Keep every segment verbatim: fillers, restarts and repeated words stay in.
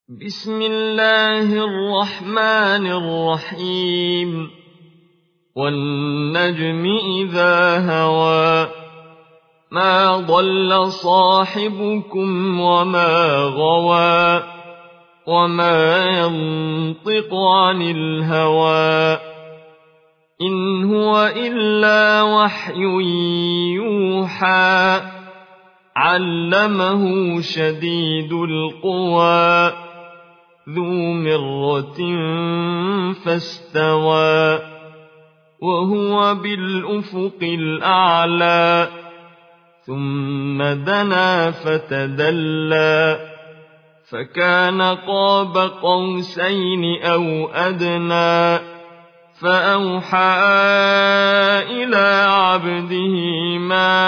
بسم الله الرحمن الرحيم والنجم إذا هوى ما ضل صاحبكم وما غوى وما ينطق عن الهوى إن هو إلا وحي يوحى علمه شديد القوى ذو مرة فاستوى وهو بالأفق الأعلى ثم دنا فتدلى فكان قاب قوسين أو أدنى فأوحى إلى عبده ما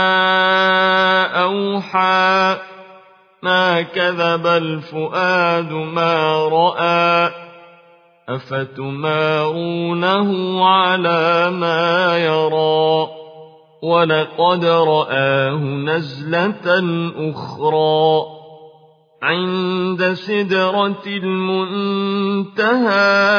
أوحى ما كذب الفؤاد ما رأى أفتمارونه على ما يرى ولقد رآه نزلة أخرى عند سدرة المنتهى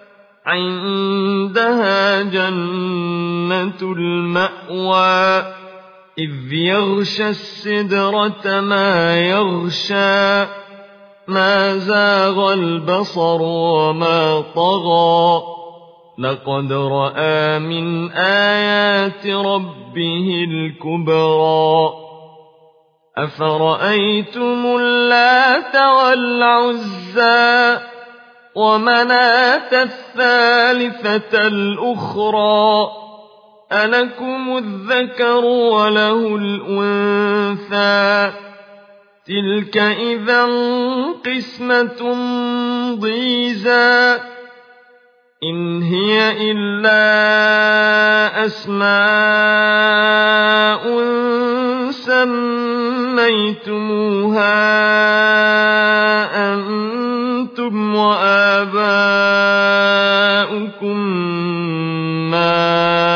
عندها جنة المأوى إذ يغشى السدرة ما يغشى ما زاغ البصر وما طغى لقد رأى من آيات ربه الكبرى أفرأيتم اللات والعزى ومناة الثالثة الأخرى ألكم الذكر وله الأنثى تلك إذا قسمة ضيزى إن هي إلا أسماء سميتموها أنتم وآباؤكم ما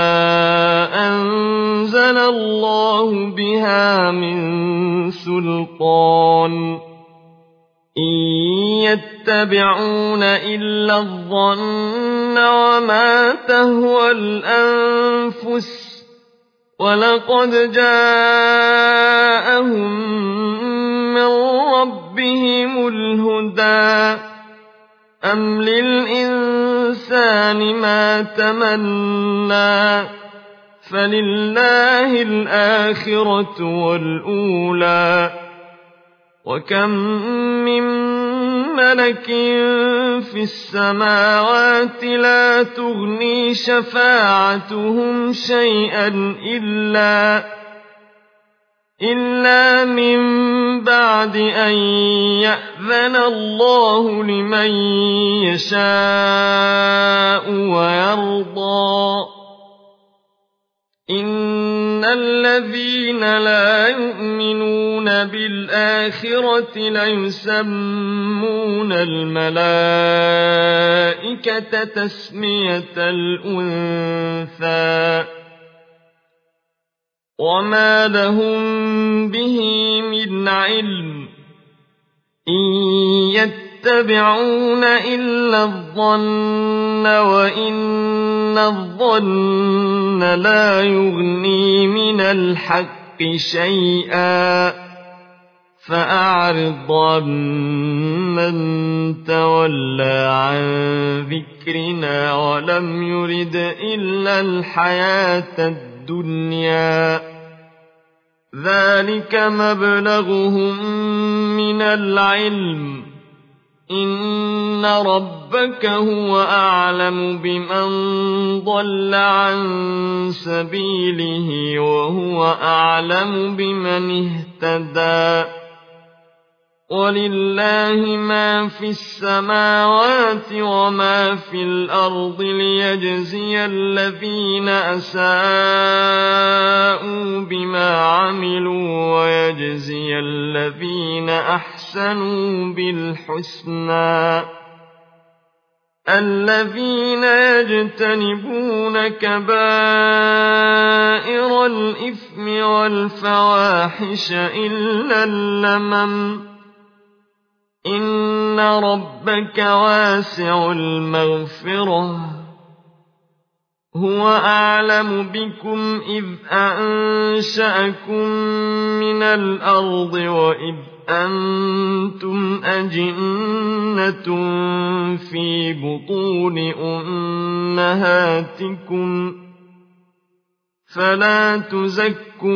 أنزل الله بها من سلطان إن يتبعون إلا الظن وما تهوى الأنفس ولقد جاءهم من ربهم الهدى أم للإنسان ما تمنى فلله الآخرة والأولى وكم من ملك في السماوات لا تغني شفاعتهم شيئا إلا إلا من بعد أن يأذن الله لمن يشاء ويرضى إن الذين لا يؤمنون بالآخرة ليسمون الملائكة تسمية الأنثى وما لهم به من علم إن يتبعون إلا الظن وإن الظن لا يغني من الحق شيئا فأعرض عمن تولى عن ذكرنا ولم يرد إلا الحياة الدنيا ذلك مبلغهم من العلم إن ربك هو أعلم بمن ضل عن سبيله وهو أعلم بمن اهتدى ولله ما في السماوات وما في الأرض ليجزي الذين أساءوا بما عملوا ويجزي الذين أحسنوا بالحسنى الذين يجتنبون كبائر الإثم والفواحش إلا اللمم إن ربك واسع المغفرة هو أعلم بكم إذ أنشأكم من الأرض وإذ أنتم أجنة في بطون أمهاتكم فلا تزكوا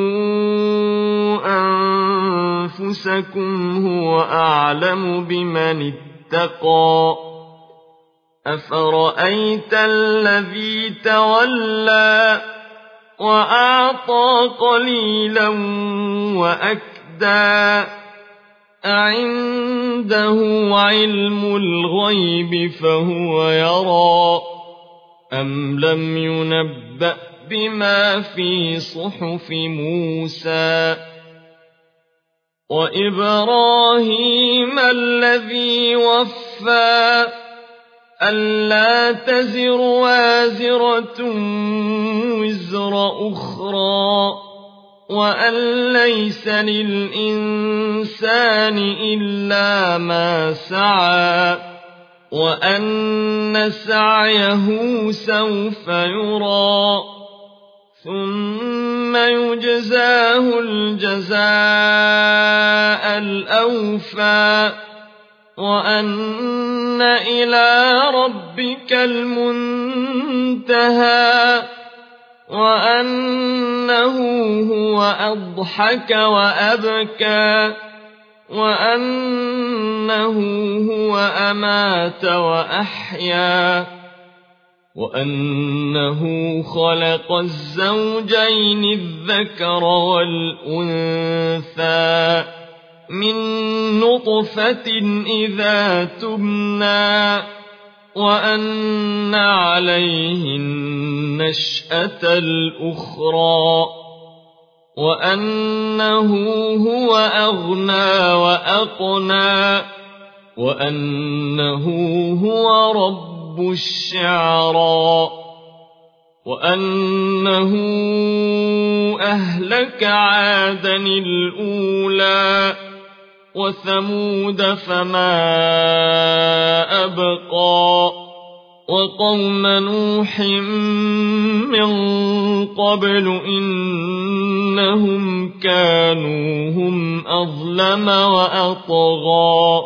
أنفسكم هو أعلم بمن اتقى أفرأيت الذي تولى وأعطى قليلا وأكدى أعنده علم الغيب فهو يرى أم لم ينبأ بما في صحف موسى وإبراهيم الذي وفى ألا تزر وازرة وزر أخرى وأن ليس للإنسان إلا ما سعى وأن سعيه سوف يرى ثم يجزاه الجزاء الأوفى وأن إلى ربك المنتهى وأنه هو أضحك وأبكى وأنه هو أمات وأحيا وأنه خلق الزوجين الذكر والأنثى من نطفة إذا تمنى وأن عليه النشأة الأخرى وأنه هو أغنى وأقنى وأنه هو رب الشعرى وأنه أهلك عادا الأولى وثمود فما أبقى وقوم نوح من قبل إنهم كانوا هم أظلم وأطغى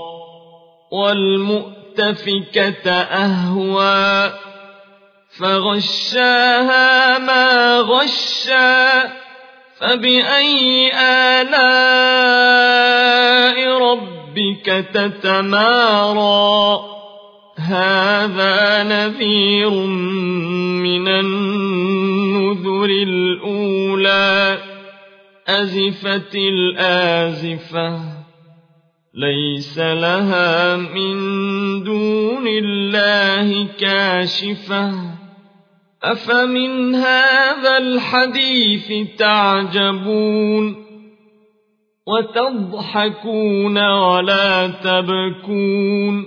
والمؤتفكة أهوى فغشاها ما غشى فبأي آلاء ربك تتمارى هذا نذير من النذر الأولى أزفت الآزفة ليس لها من دون الله كاشفة أفمن هذا الحديث تعجبون وتضحكون ولا تبكون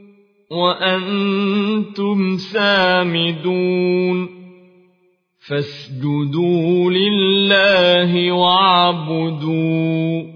وأنتم سامدون فاسجدوا لله واعبدوا